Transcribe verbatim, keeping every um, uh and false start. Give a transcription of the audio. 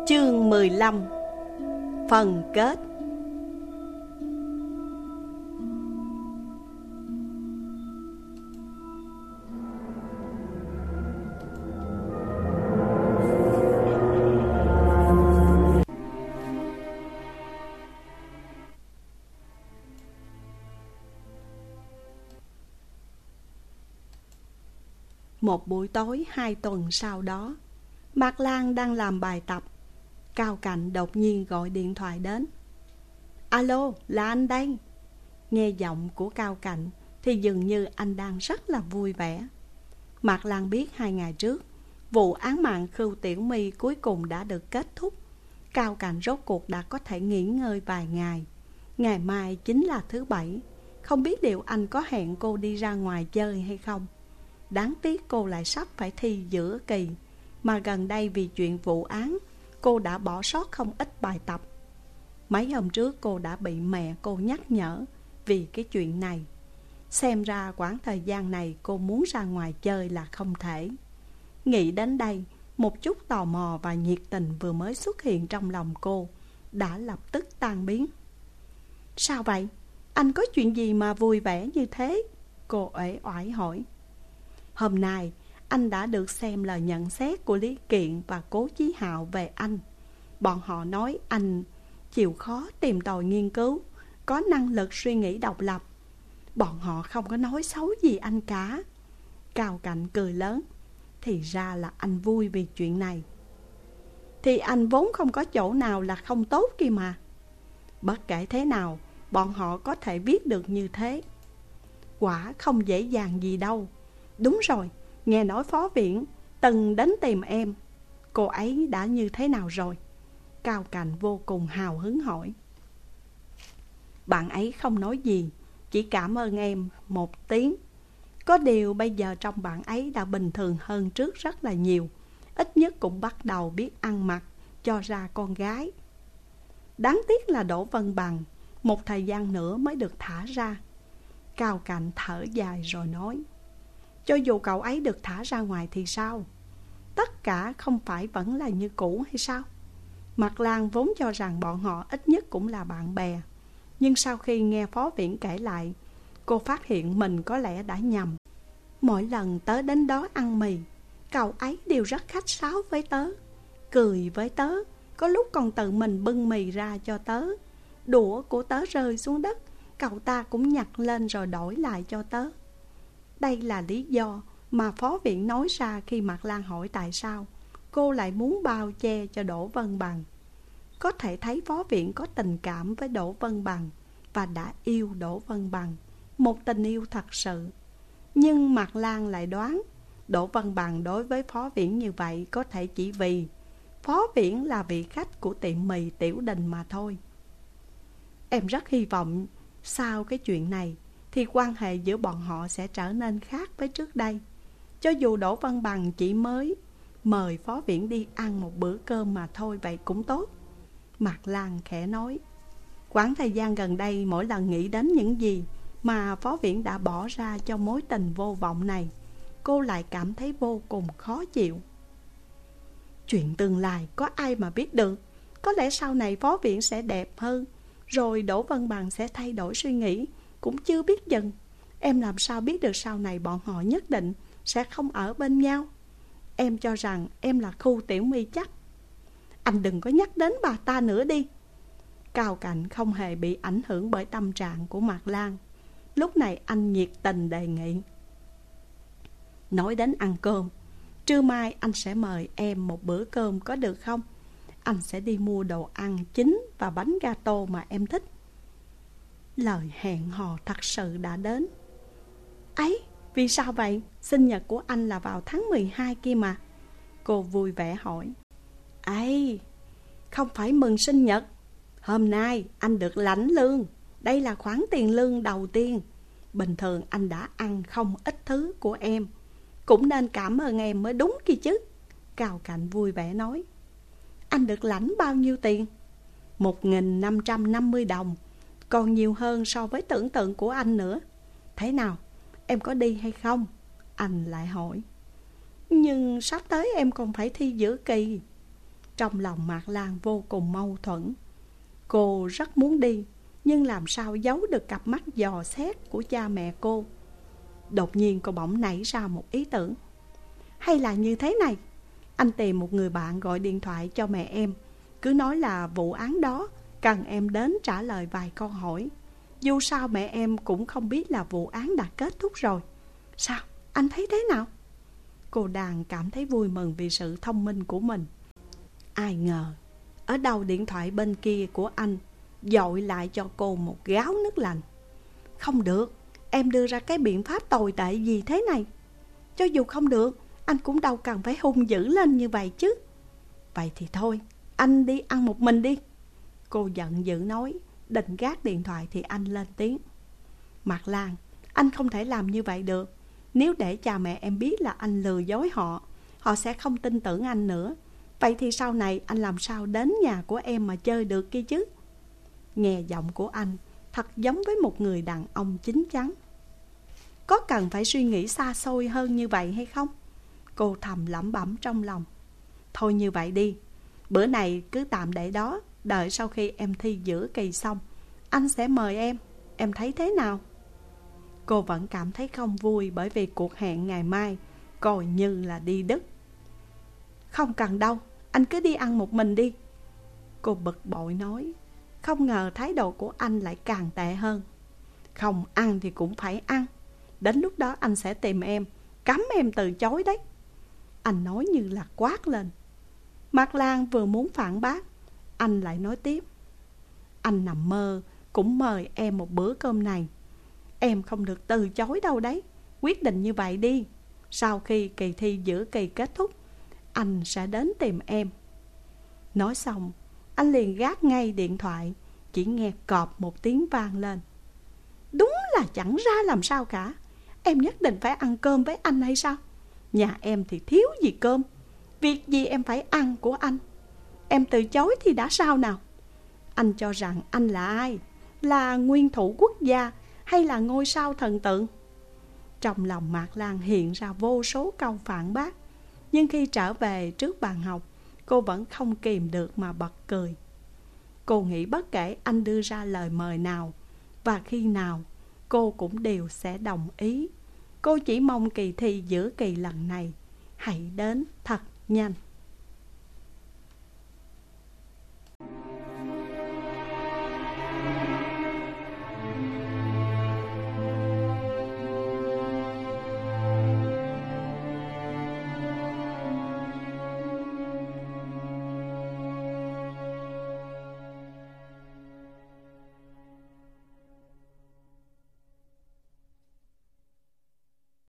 Chương mười lăm. Phần kết. Một buổi tối hai tuần sau đó, Mạc Lan đang làm bài tập. Cao Cạnh đột nhiên gọi điện thoại đến. Alo, là anh đây. Nghe giọng của Cao Cạnh thì dường như anh đang rất là vui vẻ. Mạc Lan biết hai ngày trước vụ án mạng Khưu Tiểu My cuối cùng đã được kết thúc. Cao Cạnh rốt cuộc đã có thể nghỉ ngơi vài ngày. Ngày mai chính là thứ bảy. Không biết liệu anh có hẹn cô đi ra ngoài chơi hay không. Đáng tiếc cô lại sắp phải thi giữa kỳ, mà gần đây vì chuyện vụ án, cô đã bỏ sót không ít bài tập. Mấy hôm trước cô đã bị mẹ cô nhắc nhở vì cái chuyện này. Xem ra quãng thời gian này cô muốn ra ngoài chơi là không thể. Nghĩ đến đây, một chút tò mò và nhiệt tình vừa mới xuất hiện trong lòng cô đã lập tức tan biến. Sao vậy? Anh có chuyện gì mà vui vẻ như thế? Cô uể oải hỏi. Hôm nay, anh đã được xem lời nhận xét của Lý Kiện và Cố Chí Hạo về anh. Bọn họ nói anh chịu khó tìm tòi nghiên cứu, có năng lực suy nghĩ độc lập. Bọn họ không có nói xấu gì anh cả. Cao Cạnh cười lớn. Thì ra là anh vui vì chuyện này. Thì anh vốn không có chỗ nào là không tốt kia mà. Bất kể thế nào, bọn họ có thể viết được như thế. Quả không dễ dàng gì đâu. Đúng rồi, nghe nói Phó Viễn từng đến tìm em. Cô ấy đã như thế nào rồi? Cao Cạnh vô cùng hào hứng hỏi. Bạn ấy không nói gì, chỉ cảm ơn em một tiếng. Có điều bây giờ trong bạn ấy đã bình thường hơn trước rất là nhiều. Ít nhất cũng bắt đầu biết ăn mặc, cho ra con gái. Đáng tiếc là Đỗ Vân Bằng một thời gian nữa mới được thả ra. Cao Cạnh thở dài rồi nói. Cho dù cậu ấy được thả ra ngoài thì sao? Tất cả không phải vẫn là như cũ hay sao? Mạc Lan vốn cho rằng bọn họ ít nhất cũng là bạn bè. Nhưng sau khi nghe Phó Viễn kể lại, cô phát hiện mình có lẽ đã nhầm. Mỗi lần tớ đến đó ăn mì, cậu ấy đều rất khách sáo với tớ, cười với tớ, có lúc còn tự mình bưng mì ra cho tớ. Đũa của tớ rơi xuống đất, cậu ta cũng nhặt lên rồi đổi lại cho tớ. Đây là lý do mà Phó Viễn nói ra khi Mạc Lan hỏi tại sao cô lại muốn bao che cho Đỗ Vân Bằng. Có thể thấy Phó Viễn có tình cảm với Đỗ Vân Bằng và đã yêu Đỗ Vân Bằng, một tình yêu thật sự. Nhưng Mạc Lan lại đoán Đỗ Vân Bằng đối với Phó Viễn như vậy có thể chỉ vì Phó Viễn là vị khách của tiệm mì Tiểu Đình mà thôi. Em rất hy vọng sau cái chuyện này thì quan hệ giữa bọn họ sẽ trở nên khác với trước đây. Cho dù Đỗ Vân Bằng chỉ mới mời Phó Viễn đi ăn một bữa cơm mà thôi, vậy cũng tốt. Mạc Lan khẽ nói. Quãng thời gian gần đây mỗi lần nghĩ đến những gì mà Phó Viễn đã bỏ ra cho mối tình vô vọng này, cô lại cảm thấy vô cùng khó chịu. Chuyện tương lai có ai mà biết được. Có lẽ sau này Phó Viễn sẽ đẹp hơn, rồi Đỗ Vân Bằng sẽ thay đổi suy nghĩ, cũng chưa biết chừng. Em làm sao biết được sau này bọn họ nhất định sẽ không ở bên nhau. Em cho rằng em là Khưu Tiểu My chắc. Anh đừng có nhắc đến bà ta nữa đi. Cao Cạnh không hề bị ảnh hưởng bởi tâm trạng của Mạc Lan. Lúc này anh nhiệt tình đề nghị. Nói đến ăn cơm, trưa mai anh sẽ mời em một bữa cơm có được không? Anh sẽ đi mua đồ ăn chính và bánh gato mà em thích. Lời hẹn hò thật sự đã đến. Ấy, vì sao vậy? Sinh nhật của anh là vào tháng mười hai kia mà. Cô vui vẻ hỏi. Ấy, không phải mừng sinh nhật. Hôm nay anh được lãnh lương. Đây là khoản tiền lương đầu tiên. Bình thường anh đã ăn không ít thứ của em, cũng nên cảm ơn em mới đúng kia chứ. Cao Cạnh vui vẻ nói. Anh được lãnh bao nhiêu tiền? Một nghìn năm trăm năm mươi đồng. Còn nhiều hơn so với tưởng tượng của anh nữa. Thế nào, em có đi hay không? Anh lại hỏi. Nhưng sắp tới em còn phải thi giữa kỳ. Trong lòng Mạc Lan vô cùng mâu thuẫn. Cô rất muốn đi, nhưng làm sao giấu được cặp mắt dò xét của cha mẹ cô. Đột nhiên cô bỗng nảy ra một ý tưởng. Hay là như thế này, anh tìm một người bạn gọi điện thoại cho mẹ em, cứ nói là vụ án đó cần em đến trả lời vài câu hỏi. Dù sao mẹ em cũng không biết là vụ án đã kết thúc rồi. Sao, anh thấy thế nào? Cô Đàn cảm thấy vui mừng vì sự thông minh của mình. Ai ngờ, ở đầu điện thoại bên kia của anh dội lại cho cô một gáo nước lạnh. Không được, em đưa ra cái biện pháp tồi tệ gì thế này? Cho dù không được, anh cũng đâu cần phải hung dữ lên như vậy chứ. Vậy thì thôi, anh đi ăn một mình đi. Cô giận dữ nói. Định gác điện thoại thì anh lên tiếng. Mạc Lan, anh không thể làm như vậy được. Nếu để cha mẹ em biết là anh lừa dối họ, họ sẽ không tin tưởng anh nữa. Vậy thì sau này anh làm sao đến nhà của em mà chơi được kia chứ? Nghe giọng của anh thật giống với một người đàn ông chín chắn. Có cần phải suy nghĩ xa xôi hơn như vậy hay không? Cô thầm lẩm bẩm trong lòng. Thôi như vậy đi, bữa này cứ tạm để đó. Đợi sau khi em thi giữa kỳ xong, anh sẽ mời em. Em thấy thế nào? Cô vẫn cảm thấy không vui bởi vì cuộc hẹn ngày mai coi như là đi đứt. Không cần đâu, anh cứ đi ăn một mình đi. Cô bực bội nói. Không ngờ thái độ của anh lại càng tệ hơn. Không ăn thì cũng phải ăn. Đến lúc đó anh sẽ tìm em, cấm em từ chối đấy. Anh nói như là quát lên. Mạc Lan vừa muốn phản bác, anh lại nói tiếp. Anh nằm mơ cũng mời em một bữa cơm này. Em không được từ chối đâu đấy. Quyết định như vậy đi. Sau khi kỳ thi giữa kỳ kết thúc, anh sẽ đến tìm em. Nói xong, anh liền gác ngay điện thoại. Chỉ nghe cọp một tiếng vang lên. Đúng là chẳng ra làm sao cả. Em nhất định phải ăn cơm với anh hay sao? Nhà em thì thiếu gì cơm. Việc gì em phải ăn của anh? Em từ chối thì đã sao nào? Anh cho rằng anh là ai? Là nguyên thủ quốc gia hay là ngôi sao thần tượng? Trong lòng Mạc Lan hiện ra vô số câu phản bác. Nhưng khi trở về trước bàn học, cô vẫn không kìm được mà bật cười. Cô nghĩ bất kể anh đưa ra lời mời nào và khi nào, cô cũng đều sẽ đồng ý. Cô chỉ mong kỳ thi giữa kỳ lần này hãy đến thật nhanh.